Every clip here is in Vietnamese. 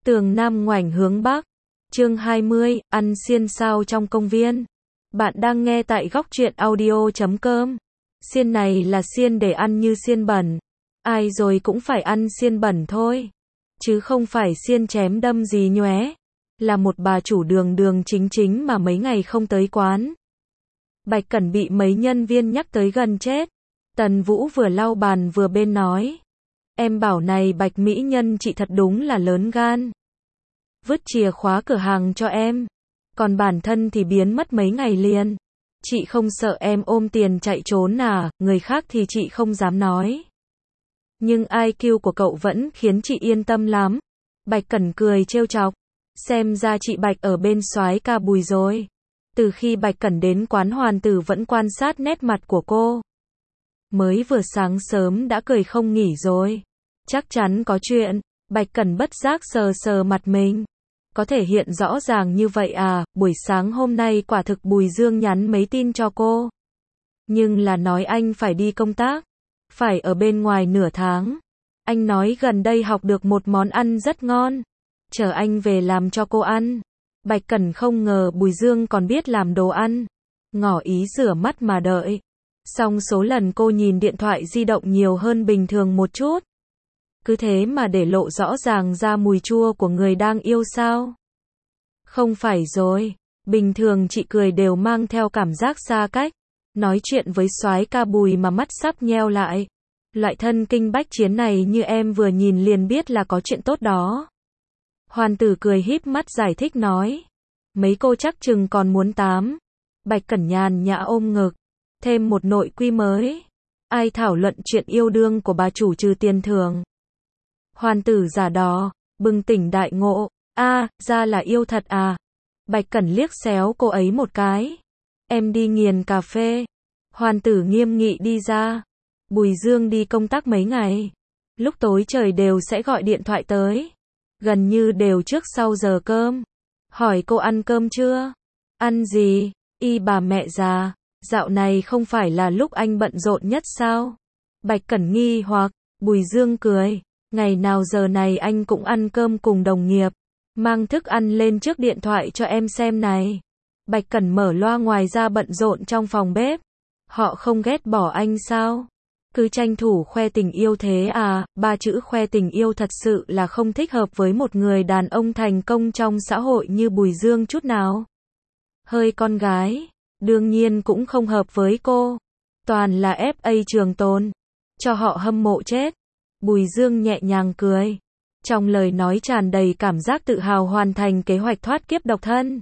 Tường Nam ngoảnh hướng Bắc. Chương 20, ăn xiên sao trong công viên. Bạn đang nghe tại góc truyện audio.com. Xiên này là xiên để ăn như xiên bẩn. Ai rồi cũng phải ăn xiên bẩn thôi. Chứ không phải xiên chém đâm gì nhóe. Là một bà chủ đường đường chính chính mà mấy ngày không tới quán. Bạch Cẩn bị mấy nhân viên nhắc tới gần chết. Tần Vũ vừa lau bàn vừa bên nói. Em bảo này Bạch mỹ nhân chị thật đúng là lớn gan. Vứt chìa khóa cửa hàng cho em. Còn bản thân thì biến mất mấy ngày liền. Chị không sợ em ôm tiền chạy trốn à, người khác thì chị không dám nói. Nhưng IQ của cậu vẫn khiến chị yên tâm lắm. Bạch Cẩn cười trêu chọc. Xem ra chị Bạch ở bên soái ca Bùi rồi. Từ khi Bạch Cẩn đến quán Hoàn Tử vẫn quan sát nét mặt của cô. Mới vừa sáng sớm đã cười không nghỉ rồi. Chắc chắn có chuyện. Bạch Cẩn bất giác sờ sờ mặt mình. Có thể hiện rõ ràng như vậy à, buổi sáng hôm nay quả thực Bùi Dương nhắn mấy tin cho cô. Nhưng là nói anh phải đi công tác. Phải ở bên ngoài nửa tháng. Anh nói gần đây học được một món ăn rất ngon. Chờ anh về làm cho cô ăn. Bạch Cẩn không ngờ Bùi Dương còn biết làm đồ ăn. Ngỏ ý rửa mắt mà đợi. Song số lần cô nhìn điện thoại di động nhiều hơn bình thường một chút. Cứ thế mà để lộ rõ ràng ra mùi chua của người đang yêu sao? Không phải rồi, bình thường chị cười đều mang theo cảm giác xa cách. Nói chuyện với soái ca Bùi mà mắt sắp nheo lại. Loại thân kinh bách chiến này như em vừa nhìn liền biết là có chuyện tốt đó. Hoàn Tử cười híp mắt giải thích nói. Mấy cô chắc chừng còn muốn tám. Bạch Cẩn nhàn nhã ôm ngực. Thêm một nội quy mới. Ai thảo luận chuyện yêu đương của bà chủ trừ tiền thưởng. Hoàn Tử giả đò, bừng tỉnh đại ngộ. Ra là yêu thật à. Bạch Cẩn liếc xéo cô ấy một cái. Em đi nghiền cà phê. Hoàn Tử nghiêm nghị đi ra. Bùi Dương đi công tác mấy ngày. Lúc tối trời đều sẽ gọi điện thoại tới. Gần như đều trước sau giờ cơm. Hỏi cô ăn cơm chưa? Ăn gì? Bà mẹ già. Dạo này không phải là lúc anh bận rộn nhất sao? Bạch Cẩn nghi hoặc. Bùi Dương cười. Ngày nào giờ này anh cũng ăn cơm cùng đồng nghiệp. Mang thức ăn lên trước điện thoại cho em xem này. Bạch Cẩn mở loa ngoài ra bận rộn trong phòng bếp. Họ không ghét bỏ anh sao? Cứ tranh thủ khoe tình yêu thế à? Ba chữ khoe tình yêu thật sự là không thích hợp với một người đàn ông thành công trong xã hội như Bùi Dương chút nào. Hơi con gái, đương nhiên cũng không hợp với cô. Toàn là FA trường tồn. Cho họ hâm mộ chết. Bùi Dương nhẹ nhàng cười. Trong lời nói tràn đầy cảm giác tự hào hoàn thành kế hoạch thoát kiếp độc thân.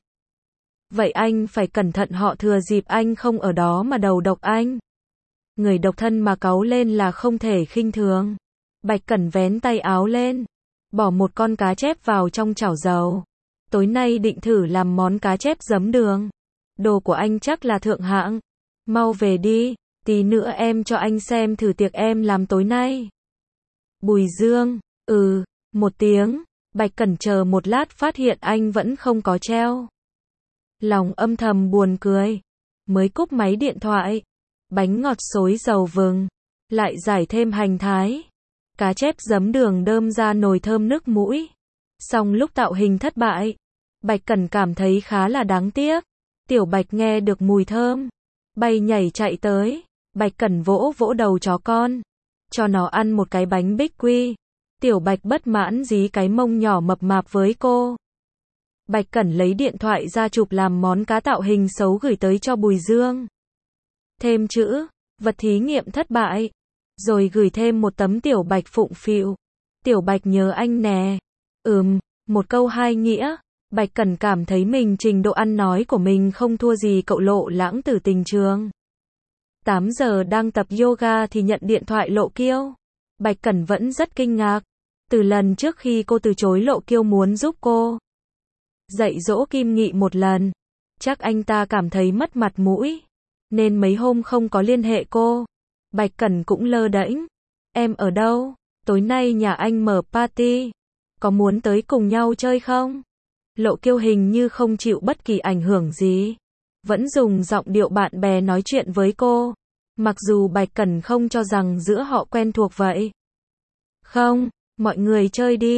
Vậy anh phải cẩn thận họ thừa dịp anh không ở đó mà đầu độc anh. Người độc thân mà cáu lên là không thể khinh thường. Bạch Cẩn vén tay áo lên. Bỏ một con cá chép vào trong chảo dầu. Tối nay định thử làm món cá chép giấm đường. Đồ của anh chắc là thượng hạng. Mau về đi, tí nữa em cho anh xem thử tiệc em làm tối nay. Bùi Dương, một tiếng. Bạch Cẩn chờ một lát phát hiện anh vẫn không có treo. Lòng âm thầm buồn cười. Mới cúp máy điện thoại. Bánh ngọt xối dầu vừng. Lại giải thêm hành thái. Cá chép giấm đường đơm ra nồi thơm nức mũi. Xong lúc tạo hình thất bại. Bạch Cẩn cảm thấy khá là đáng tiếc. Tiểu Bạch nghe được mùi thơm. Bay nhảy chạy tới. Bạch Cẩn vỗ vỗ đầu chó con. Cho nó ăn một cái bánh bích quy. Tiểu Bạch bất mãn dí cái mông nhỏ mập mạp với cô. Bạch Cẩn lấy điện thoại ra chụp làm món cá tạo hình xấu gửi tới cho Bùi Dương. Thêm chữ, vật thí nghiệm thất bại. Rồi gửi thêm một tấm Tiểu Bạch phụng phịu. Tiểu Bạch nhớ anh nè. Một câu hai nghĩa. Bạch Cẩn cảm thấy mình trình độ ăn nói của mình không thua gì cậu Lộ Lãng từ tình trường. 8 giờ đang tập yoga thì nhận điện thoại Lộ Kiêu. Bạch Cẩn vẫn rất kinh ngạc. Từ lần trước khi cô từ chối Lộ Kiêu muốn giúp cô dạy dỗ Kim Nghị một lần. Chắc anh ta cảm thấy mất mặt mũi. Nên mấy hôm không có liên hệ cô. Bạch Cẩn cũng lơ đễnh. Em ở đâu? Tối nay nhà anh mở party. Có muốn tới cùng nhau chơi không? Lộ Kiêu hình như không chịu bất kỳ ảnh hưởng gì. Vẫn dùng giọng điệu bạn bè nói chuyện với cô. Mặc dù Bạch Cẩn không cho rằng giữa họ quen thuộc vậy. Không, mọi người chơi đi.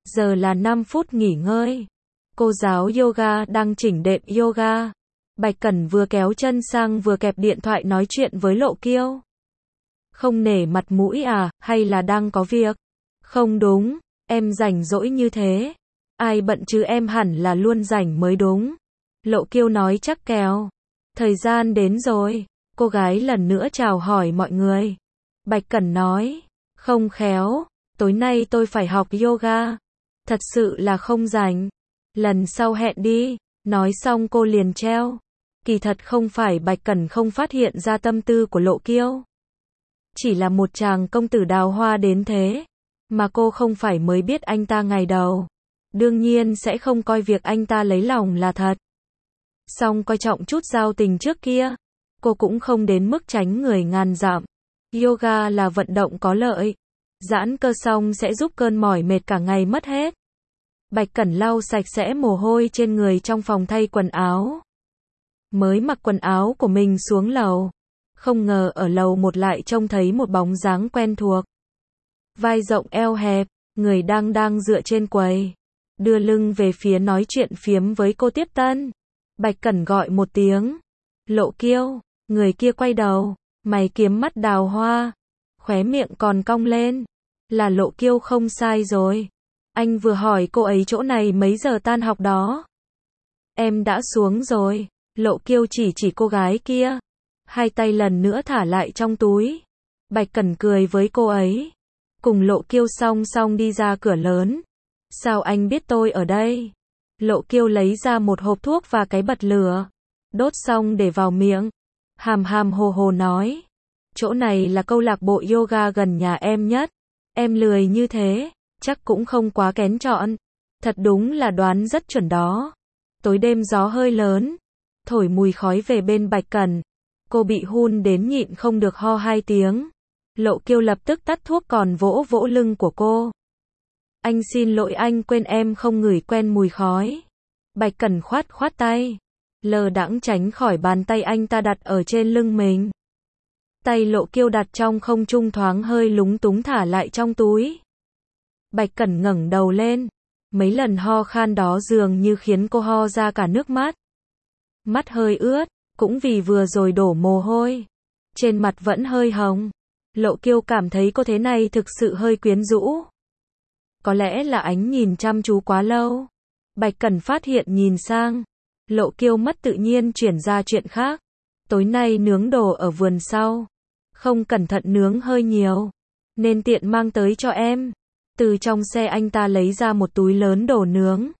giờ là 5 phút nghỉ ngơi. Cô giáo yoga đang chỉnh đệm yoga. Bạch Cẩn vừa kéo chân sang vừa kẹp điện thoại nói chuyện với Lộ Kiêu. Không nể mặt mũi à, hay là đang có việc? Không đúng, em rảnh rỗi như thế. Ai bận chứ, em hẳn là luôn rảnh mới đúng. Lộ Kiêu nói chắc kèo. Thời gian đến rồi. Cô gái lần nữa chào hỏi mọi người. Bạch Cẩn nói, không khéo, tối nay tôi phải học yoga. Thật sự là không rảnh. Lần sau hẹn đi. Nói xong cô liền treo. Kỳ thật không phải Bạch Cẩn không phát hiện ra tâm tư của Lộ Kiêu. Chỉ là một chàng công tử đào hoa đến thế. Mà cô không phải mới biết anh ta ngày đầu. Đương nhiên sẽ không coi việc anh ta lấy lòng là thật. Song coi trọng chút giao tình trước kia. Cô cũng không đến mức tránh người ngàn dặm. Yoga là vận động có lợi. Giãn cơ xong sẽ giúp cơn mỏi mệt cả ngày mất hết. Bạch Cẩn lau sạch sẽ mồ hôi trên người trong phòng thay quần áo. Mới mặc quần áo của mình xuống lầu. Không ngờ ở lầu 1 lại trông thấy một bóng dáng quen thuộc. Vai rộng eo hẹp, người đang dựa trên quầy. Đưa lưng về phía nói chuyện phiếm với cô tiếp tân. Bạch Cẩn gọi một tiếng. Lộ Kiêu, người kia quay đầu, mày kiếm mắt đào hoa. Khóe miệng còn cong lên. Là Lộ Kiêu không sai rồi. Anh vừa hỏi cô ấy chỗ này mấy giờ tan học đó. Em đã xuống rồi. Lộ Kiêu chỉ cô gái kia. Hai tay lần nữa thả lại trong túi. Bạch Cẩn cười với cô ấy. Cùng Lộ Kiêu song song đi ra cửa lớn. Sao anh biết tôi ở đây? Lộ Kiêu lấy ra một hộp thuốc và cái bật lửa. Đốt xong để vào miệng. Hàm hàm hồ hồ nói. Chỗ này là câu lạc bộ yoga gần nhà em nhất. Em lười như thế, chắc cũng không quá kén chọn. Thật đúng là đoán rất chuẩn đó. Tối đêm gió hơi lớn. Thổi mùi khói về bên Bạch Cẩn. Cô bị hun đến nhịn không được ho 2 tiếng. Lộ Kiêu lập tức tắt thuốc còn vỗ vỗ lưng của cô. Anh xin lỗi, anh quên em không ngửi quen mùi khói. Bạch Cẩn khoát tay. Lờ đãng tránh khỏi bàn tay anh ta đặt ở trên lưng mình. Tay Lộ Kiêu đặt trong không trung thoáng hơi lúng túng thả lại trong túi. Bạch Cẩn ngẩng đầu lên. Mấy lần ho khan đó dường như khiến cô ho ra cả nước mắt. Mắt hơi ướt, cũng vì vừa rồi đổ mồ hôi. Trên mặt vẫn hơi hồng. Lộ Kiêu cảm thấy cô thế này thực sự hơi quyến rũ. Có lẽ là ánh nhìn chăm chú quá lâu. Bạch Cẩn phát hiện nhìn sang. Lộ Kiêu mất tự nhiên chuyển ra chuyện khác. Tối nay nướng đồ ở vườn sau. Không cẩn thận nướng hơi nhiều. Nên tiện mang tới cho em. Từ trong xe anh ta lấy ra một túi lớn đồ nướng.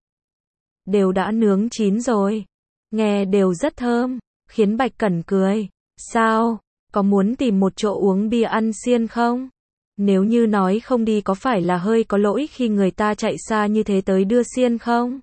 Đều đã nướng chín rồi. Nghe đều rất thơm. Khiến Bạch Cẩn cười. Sao? Có muốn tìm một chỗ uống bia ăn xiên không? Nếu như nói không đi có phải là hơi có lỗi khi người ta chạy xa như thế tới đưa xiên không?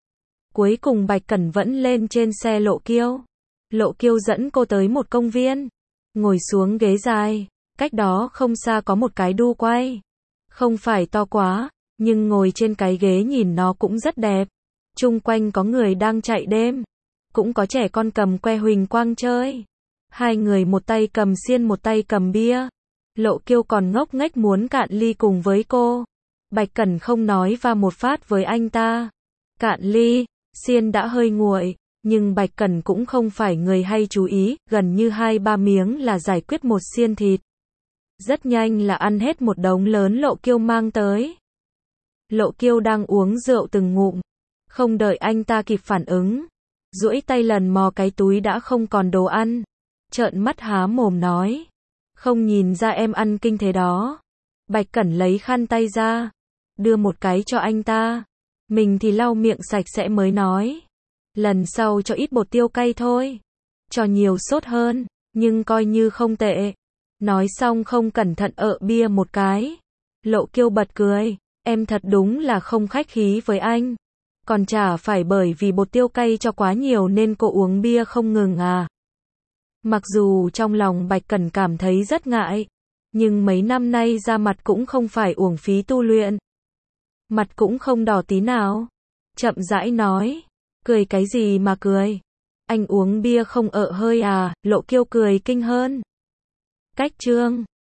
Cuối cùng Bạch Cẩn vẫn lên trên xe Lộ Kiêu. Lộ Kiêu dẫn cô tới một công viên. Ngồi xuống ghế dài. Cách đó không xa có một cái đu quay. Không phải to quá, nhưng ngồi trên cái ghế nhìn nó cũng rất đẹp. Chung quanh có người đang chạy đêm. Cũng có trẻ con cầm que huỳnh quang chơi. Hai người một tay cầm xiên một tay cầm bia. Lộ Kiêu còn ngốc nghếch muốn cạn ly cùng với cô. Bạch Cẩn không nói và một phát với anh ta. Cạn ly, xiên đã hơi nguội. Nhưng Bạch Cẩn cũng không phải người hay chú ý, gần như 2-3 miếng là giải quyết một xiên thịt. Rất nhanh là ăn hết một đống lớn Lộ Kiêu mang tới. Lộ Kiêu đang uống rượu từng ngụm. Không đợi anh ta kịp phản ứng. Duỗi tay lần mò cái túi đã không còn đồ ăn. Trợn mắt há mồm nói. Không nhìn ra em ăn kinh thế đó. Bạch Cẩn lấy khăn tay ra. Đưa một cái cho anh ta. Mình thì lau miệng sạch sẽ mới nói. Lần sau cho ít bột tiêu cay thôi. Cho nhiều sốt hơn. Nhưng coi như không tệ. Nói xong không cẩn thận bia một cái. Lộ Kiêu bật cười. Em thật đúng là không khách khí với anh. Còn chả phải bởi vì bột tiêu cay cho quá nhiều nên cô uống bia không ngừng à. Mặc dù trong lòng Bạch Cẩn cảm thấy rất ngại. Nhưng mấy năm nay da mặt cũng không phải uổng phí tu luyện. Mặt cũng không đỏ tí nào. Chậm rãi nói. Cười cái gì mà cười. Anh uống bia không hơi à. Lộ Kiêu cười kinh hơn. Cách chương